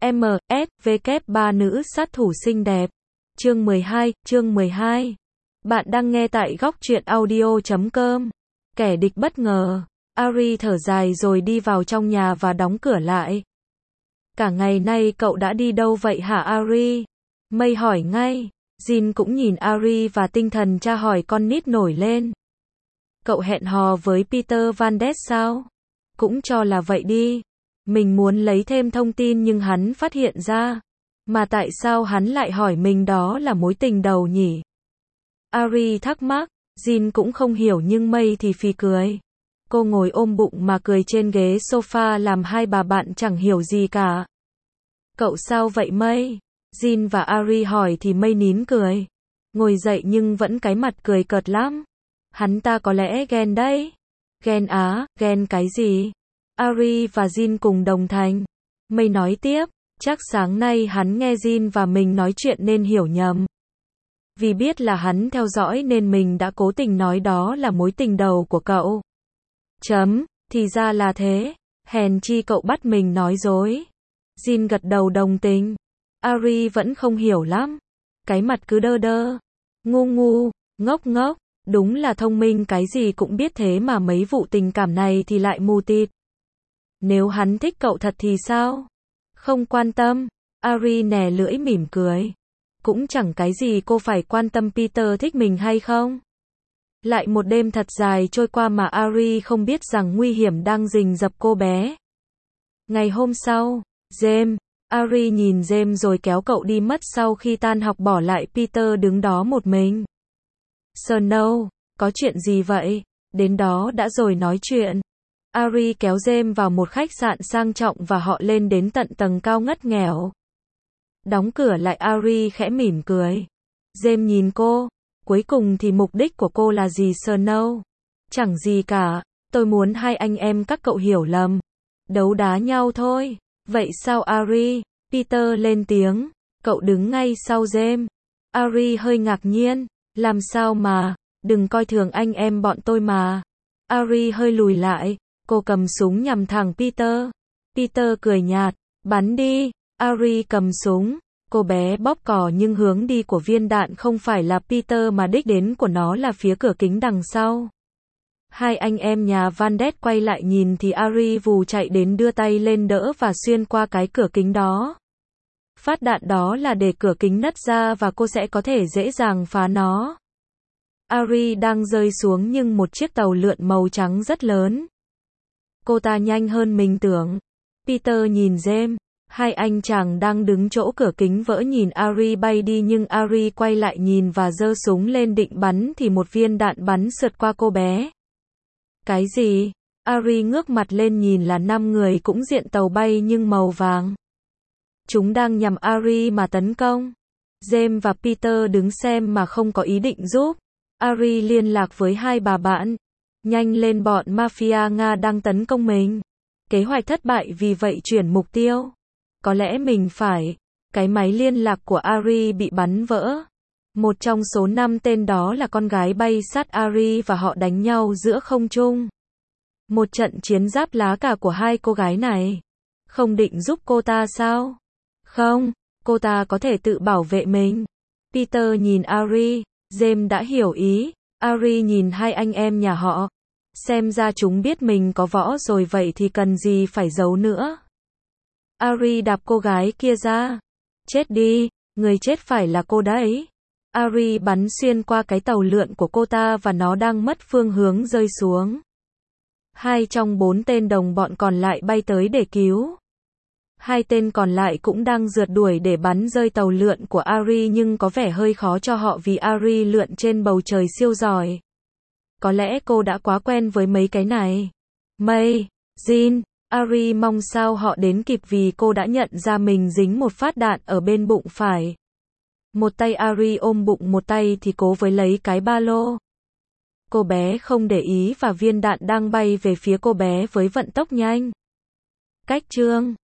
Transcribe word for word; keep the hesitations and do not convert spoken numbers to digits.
M, S, V kép ba nữ sát thủ xinh đẹp. Chương mười hai, chương mười hai. Bạn đang nghe tại góc truyện audio chấm com. Kẻ địch bất ngờ. Ari thở dài rồi đi vào trong nhà và đóng cửa lại. Cả ngày nay cậu đã đi đâu vậy hả Ari? Mây hỏi ngay. Jin cũng nhìn Ari và tinh thần tra hỏi con nít nổi lên. Cậu hẹn hò với Peter Van Ness sao? Cũng cho là vậy đi. Mình muốn lấy thêm thông tin nhưng hắn phát hiện ra. Mà tại sao hắn lại hỏi mình đó là mối tình đầu nhỉ? Ari thắc mắc. Jin cũng không hiểu nhưng Mây thì phì cười. Cô ngồi ôm bụng mà cười trên ghế sofa làm hai bà bạn chẳng hiểu gì cả. Cậu sao vậy Mây? Jin và Ari hỏi thì Mây nín cười. Ngồi dậy nhưng vẫn cái mặt cười cợt lắm. Hắn ta có lẽ ghen đấy. Ghen á, ghen cái gì? Ari và Jin cùng đồng thanh. Mây nói tiếp, chắc sáng nay hắn nghe Jin và mình nói chuyện nên hiểu nhầm. Vì biết là hắn theo dõi nên mình đã cố tình nói đó là mối tình đầu của cậu. Chấm, thì ra là thế. Hèn chi cậu bắt mình nói dối. Jin gật đầu đồng tình. Ari vẫn không hiểu lắm. Cái mặt cứ đơ đơ. Ngu ngu, ngốc ngốc. Đúng là thông minh cái gì cũng biết thế mà mấy vụ tình cảm này thì lại mù tịt. Nếu hắn thích cậu thật thì sao? Không quan tâm. Ari nè lưỡi mỉm cười. Cũng chẳng cái gì cô phải quan tâm Peter thích mình hay không. Lại một đêm thật dài trôi qua mà Ari không biết rằng nguy hiểm đang rình rập cô bé. Ngày hôm sau, James. Ari nhìn James rồi kéo cậu đi mất sau khi tan học bỏ lại Peter đứng đó một mình. Snow, có chuyện gì vậy? Đến đó đã rồi nói chuyện. Ari kéo James vào một khách sạn sang trọng và họ lên đến tận tầng cao ngất nghèo. Đóng cửa lại Ari khẽ mỉm cười. James nhìn cô. Cuối cùng thì mục đích của cô là gì Snow? Chẳng gì cả. Tôi muốn hai anh em các cậu hiểu lầm. Đấu đá nhau thôi. Vậy sao Ari? Peter lên tiếng. Cậu đứng ngay sau James. Ari hơi ngạc nhiên. Làm sao mà? Đừng coi thường anh em bọn tôi mà. Ari hơi lùi lại. Cô cầm súng nhằm thẳng Peter. Peter cười nhạt. Bắn đi. Ari cầm súng. Cô bé bóp cò nhưng hướng đi của viên đạn không phải là Peter mà đích đến của nó là phía cửa kính đằng sau. Hai anh em nhà Van Ness quay lại nhìn thì Ari vù chạy đến đưa tay lên đỡ và xuyên qua cái cửa kính đó. Phát đạn đó là để cửa kính nứt ra và cô sẽ có thể dễ dàng phá nó. Ari đang rơi xuống nhưng một chiếc tàu lượn màu trắng rất lớn. Cô ta nhanh hơn mình tưởng. Peter nhìn James. Hai anh chàng đang đứng chỗ cửa kính vỡ nhìn Ari bay đi nhưng Ari quay lại nhìn và giơ súng lên định bắn thì một viên đạn bắn sượt qua cô bé. Cái gì? Ari ngước mặt lên nhìn là năm người cũng diện tàu bay nhưng màu vàng. Chúng đang nhằm Ari mà tấn công. James và Peter đứng xem mà không có ý định giúp. Ari liên lạc với hai bà bạn. Nhanh lên bọn mafia Nga đang tấn công mình. Kế hoạch thất bại vì vậy chuyển mục tiêu. Có lẽ mình phải. Cái máy liên lạc của Ari bị bắn vỡ. Một trong số năm tên đó là con gái bay sát Ari và họ đánh nhau giữa không trung. Một trận chiến giáp lá cả của hai cô gái này. Không định giúp cô ta sao? Không, cô ta có thể tự bảo vệ mình. Peter nhìn Ari. James đã hiểu ý. Ari nhìn hai anh em nhà họ. Xem ra chúng biết mình có võ rồi vậy thì cần gì phải giấu nữa. Ari đạp cô gái kia ra. Chết đi, người chết phải là cô đấy. Ari bắn xuyên qua cái tàu lượn của cô ta và nó đang mất phương hướng rơi xuống. Hai trong bốn tên đồng bọn còn lại bay tới để cứu. Hai tên còn lại cũng đang rượt đuổi để bắn rơi tàu lượn của Ari nhưng có vẻ hơi khó cho họ vì Ari lượn trên bầu trời siêu giỏi. Có lẽ cô đã quá quen với mấy cái này. Mây, Jin, Ari mong sao họ đến kịp vì cô đã nhận ra mình dính một phát đạn ở bên bụng phải. Một tay Ari ôm bụng một tay thì cố với lấy cái ba lô. Cô bé không để ý và viên đạn đang bay về phía cô bé với vận tốc nhanh. Cách chương